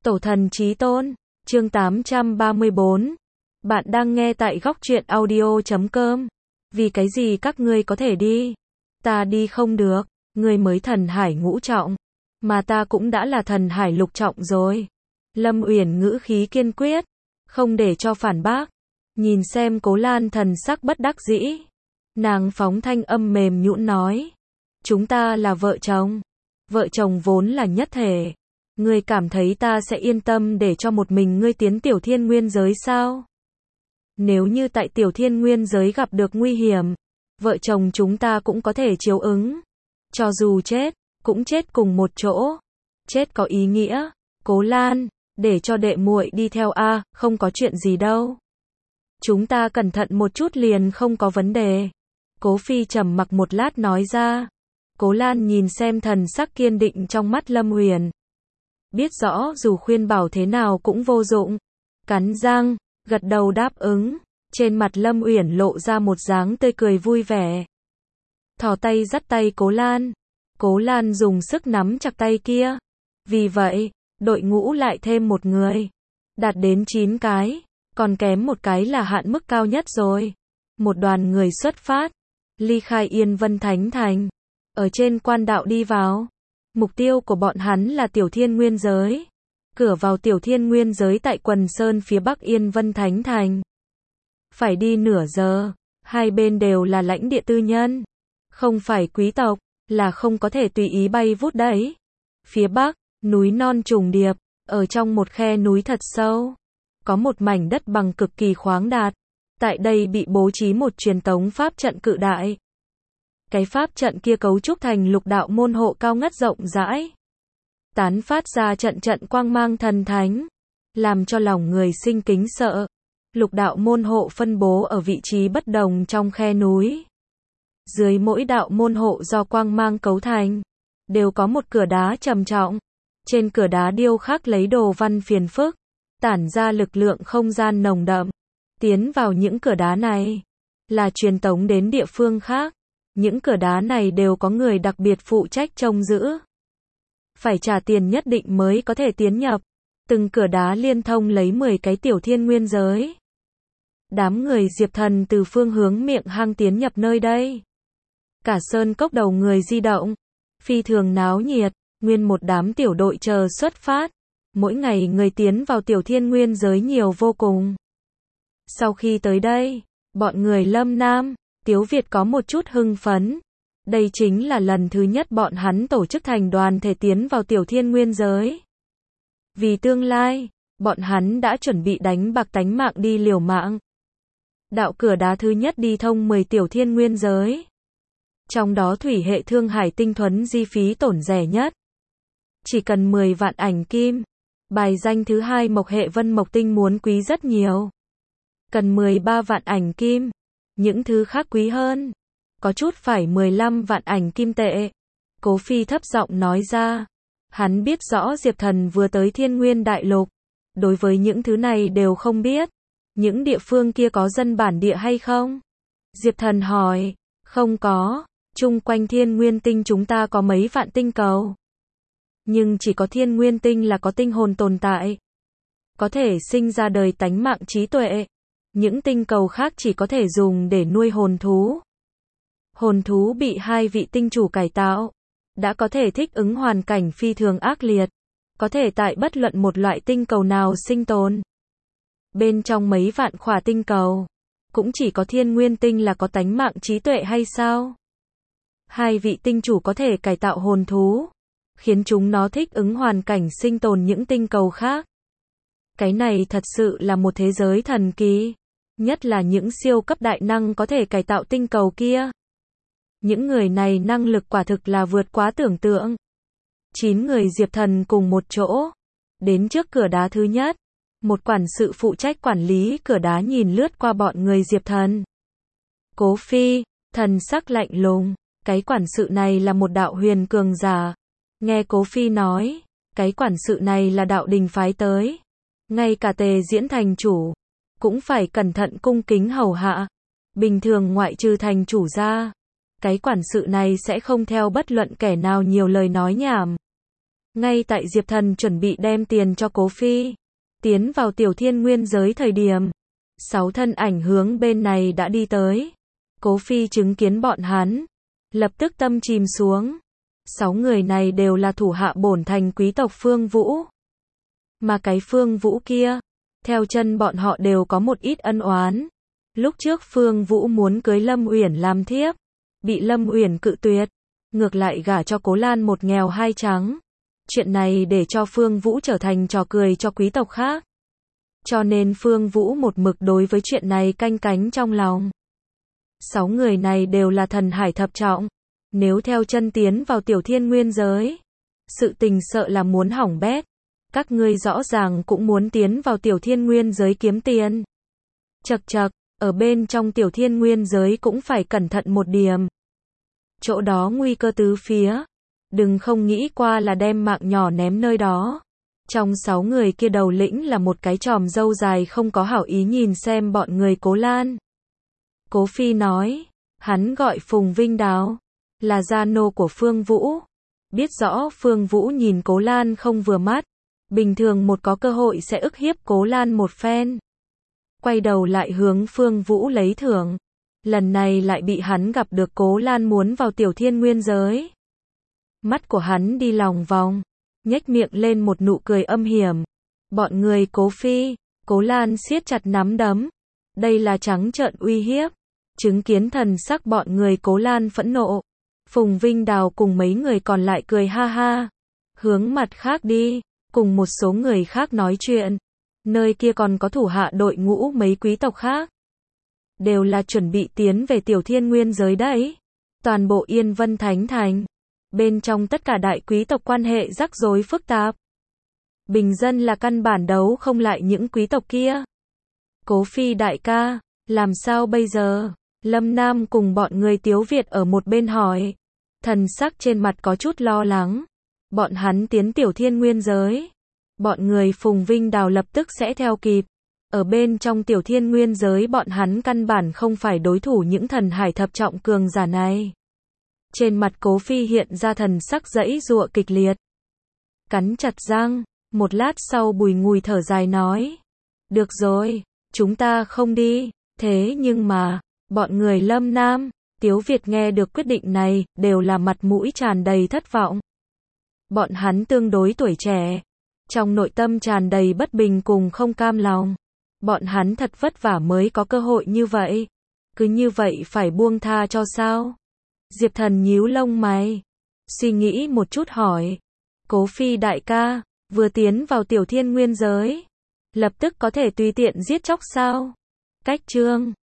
Tổ thần chí tôn, chương 834. Bạn đang nghe tại góc truyện audio.com. Vì cái gì các ngươi có thể đi? Ta đi không được, ngươi mới thần hải ngũ trọng. Mà ta cũng đã là thần hải lục trọng rồi. Lâm Uyển ngữ khí kiên quyết, không để cho phản bác. Nhìn xem Cố Lan thần sắc bất đắc dĩ. Nàng phóng thanh âm mềm nhũn nói. Chúng ta là vợ chồng. Vợ chồng vốn là nhất thể. Ngươi cảm thấy ta sẽ yên tâm để cho một mình ngươi tiến tiểu thiên nguyên giới sao? Nếu như tại tiểu thiên nguyên giới gặp được nguy hiểm, vợ chồng chúng ta cũng có thể chiếu ứng. Cho dù chết, cũng chết cùng một chỗ. Chết có ý nghĩa. Cố Lan, để cho đệ muội đi theo a, không có chuyện gì đâu. Chúng ta cẩn thận một chút liền không có vấn đề. Cố Phi trầm mặc một lát nói ra. Cố Lan nhìn xem thần sắc kiên định trong mắt Lâm Uyển. Biết rõ dù khuyên bảo thế nào cũng vô dụng. Cắn răng, gật đầu đáp ứng. Trên mặt Lâm Uyển lộ ra một dáng tươi cười vui vẻ. Thò tay dắt tay Cố Lan. Cố Lan dùng sức nắm chặt tay kia. Vì vậy, đội ngũ lại thêm một người. Đạt đến 9 cái. Còn kém một cái là hạn mức cao nhất rồi. Một đoàn người xuất phát. Ly khai Yên Vân Thánh Thành. Ở trên quan đạo đi vào. Mục tiêu của bọn hắn là tiểu thiên nguyên giới. Cửa vào tiểu thiên nguyên giới tại Quần Sơn phía bắc Yên Vân Thánh Thành. Phải đi nửa giờ. Hai bên đều là lãnh địa tư nhân. Không phải quý tộc, là không có thể tùy ý bay vút đấy. Phía bắc, núi non trùng điệp. Ở trong một khe núi thật sâu. Có một mảnh đất bằng cực kỳ khoáng đạt. Tại đây bị bố trí một truyền tống pháp trận cự đại. Cái pháp trận kia cấu trúc thành lục đạo môn hộ cao ngất rộng rãi. Tán phát ra trận trận quang mang thần thánh. Làm cho lòng người sinh kính sợ. Lục đạo môn hộ phân bố ở vị trí bất đồng trong khe núi. Dưới mỗi đạo môn hộ do quang mang cấu thành. Đều có một cửa đá trầm trọng. Trên cửa đá điêu khắc lấy đồ văn phiền phức. Tản ra lực lượng không gian nồng đậm. Tiến vào những cửa đá này. Là truyền tống đến địa phương khác. Những cửa đá này đều có người đặc biệt phụ trách trông giữ. Phải trả tiền nhất định mới có thể tiến nhập. Từng cửa đá liên thông lấy 10 cái tiểu thiên nguyên giới. Đám người Diệp Thần từ phương hướng miệng hang tiến nhập nơi đây. Cả sơn cốc đầu người di động. Phi thường náo nhiệt. Nguyên một đám tiểu đội chờ xuất phát. Mỗi ngày người tiến vào tiểu thiên nguyên giới nhiều vô cùng. Sau khi tới đây, bọn người Lâm Nam, Tiếu Việt có một chút hưng phấn. Đây chính là lần thứ nhất bọn hắn tổ chức thành đoàn thể tiến vào tiểu thiên nguyên giới. Vì tương lai, bọn hắn đã chuẩn bị đánh bạc tánh mạng đi liều mạng. Đạo cửa đá thứ nhất đi thông 10 tiểu thiên nguyên giới. Trong đó thủy hệ thương hải tinh thuần di phí tổn rẻ nhất. Chỉ cần 10 vạn ảnh kim. Bài danh thứ hai mộc hệ vân mộc tinh muốn quý rất nhiều. Cần 13 vạn ảnh kim. Những thứ khác quý hơn. Có chút phải 15 vạn ảnh kim tệ. Cố Phi thấp giọng nói ra. Hắn biết rõ Diệp Thần vừa tới Thiên Nguyên Đại Lục. Đối với những thứ này đều không biết. Những địa phương kia có dân bản địa hay không? Diệp Thần hỏi. Không có. Chung quanh Thiên Nguyên Tinh chúng ta có mấy vạn tinh cầu. Nhưng chỉ có Thiên Nguyên Tinh là có tinh hồn tồn tại. Có thể sinh ra đời tánh mạng trí tuệ. Những tinh cầu khác chỉ có thể dùng để nuôi hồn thú. Hồn thú bị hai vị tinh chủ cải tạo. Đã có thể thích ứng hoàn cảnh phi thường ác liệt. Có thể tại bất luận một loại tinh cầu nào sinh tồn. Bên trong mấy vạn khỏa tinh cầu. Cũng chỉ có Thiên Nguyên Tinh là có tánh mạng trí tuệ hay sao? Hai vị tinh chủ có thể cải tạo hồn thú. Khiến chúng nó thích ứng hoàn cảnh sinh tồn những tinh cầu khác. Cái này thật sự là một thế giới thần kỳ. Nhất là những siêu cấp đại năng có thể cải tạo tinh cầu kia. Những người này năng lực quả thực là vượt quá tưởng tượng. 9 người Diệp Thần cùng một chỗ. Đến trước cửa đá thứ nhất. Một quản sự phụ trách quản lý cửa đá nhìn lướt qua bọn người Diệp Thần. Cố Phi, thần sắc lạnh lùng. Cái quản sự này là một đạo huyền cường giả. Nghe Cố Phi nói. Cái quản sự này là đạo đình phái tới. Ngay cả Tề Diễn thành chủ. Cũng phải cẩn thận cung kính hầu hạ. Bình thường ngoại trừ thành chủ ra. Cái quản sự này sẽ không theo bất luận kẻ nào nhiều lời nói nhảm. Ngay tại Diệp Thần chuẩn bị đem tiền cho Cố Phi, tiến vào Tiểu Thiên Nguyên giới thời điểm, 6 thân ảnh hướng bên này đã đi tới. Cố Phi chứng kiến bọn hắn, lập tức tâm chìm xuống. 6 người này đều là thủ hạ bổn thành quý tộc Phương Vũ. Mà cái Phương Vũ kia, theo chân bọn họ đều có một ít ân oán. Lúc trước Phương Vũ muốn cưới Lâm Uyển làm thiếp, bị Lâm Uyển cự tuyệt, ngược lại gả cho Cố Lan một nghèo hai trắng. Chuyện này để cho Phương Vũ trở thành trò cười cho quý tộc khác. Cho nên Phương Vũ một mực đối với chuyện này canh cánh trong lòng. 6 người này đều là thần hải thập trọng. Nếu theo chân tiến vào Tiểu Thiên Nguyên giới, sự tình sợ là muốn hỏng bét. Các ngươi rõ ràng cũng muốn tiến vào Tiểu Thiên Nguyên giới kiếm tiền. Chậc chậc, ở bên trong Tiểu Thiên Nguyên giới cũng phải cẩn thận một điểm. Chỗ đó nguy cơ tứ phía. Đừng không nghĩ qua là đem mạng nhỏ ném nơi đó. Trong 6 người kia đầu lĩnh là một cái tròm râu dài không có hảo ý nhìn xem bọn người Cố Lan. Cố Phi nói, hắn gọi Phùng Vinh Đào, là gia nô của Phương Vũ. Biết rõ Phương Vũ nhìn Cố Lan không vừa mắt, bình thường một có cơ hội sẽ ức hiếp Cố Lan một phen. Quay đầu lại hướng Phương Vũ lấy thưởng. Lần này lại bị hắn gặp được Cố Lan muốn vào Tiểu Thiên Nguyên giới. Mắt của hắn đi lòng vòng, nhếch miệng lên một nụ cười âm hiểm. Bọn người Cố Phi, Cố Lan siết chặt nắm đấm. Đây là trắng trợn uy hiếp. Chứng kiến thần sắc bọn người Cố Lan phẫn nộ, Phùng Vinh Đào cùng mấy người còn lại cười ha ha. Hướng mặt khác đi, cùng một số người khác nói chuyện. Nơi kia còn có thủ hạ đội ngũ mấy quý tộc khác. Đều là chuẩn bị tiến về Tiểu Thiên Nguyên giới đấy. Toàn bộ Yên Vân Thánh Thành. Bên trong tất cả đại quý tộc quan hệ rắc rối phức tạp. Bình dân là căn bản đấu không lại những quý tộc kia. Cố Phi đại ca, làm sao bây giờ? Lâm Nam cùng bọn người Tiếu Việt ở một bên hỏi. Thần sắc trên mặt có chút lo lắng. Bọn hắn tiến Tiểu Thiên Nguyên giới. Bọn người Phùng Vinh Đào lập tức sẽ theo kịp. Ở bên trong Tiểu Thiên Nguyên giới bọn hắn căn bản không phải đối thủ những thần hải thập trọng cường giả này. Trên mặt Cố Phi hiện ra thần sắc giãy giụa kịch liệt. Cắn chặt răng, một lát sau bùi ngùi thở dài nói. Được rồi, chúng ta không đi. Thế nhưng mà, bọn người Lâm Nam, Tiếu Việt nghe được quyết định này, đều là mặt mũi tràn đầy thất vọng. Bọn hắn tương đối tuổi trẻ, trong nội tâm tràn đầy bất bình cùng không cam lòng. Bọn hắn thật vất vả mới có cơ hội như vậy. Cứ như vậy phải buông tha cho sao? Diệp Thần nhíu lông mày, suy nghĩ một chút hỏi. Cố Phi đại ca, vừa tiến vào Tiểu Thiên Nguyên giới, lập tức có thể tùy tiện giết chóc sao? Cách chương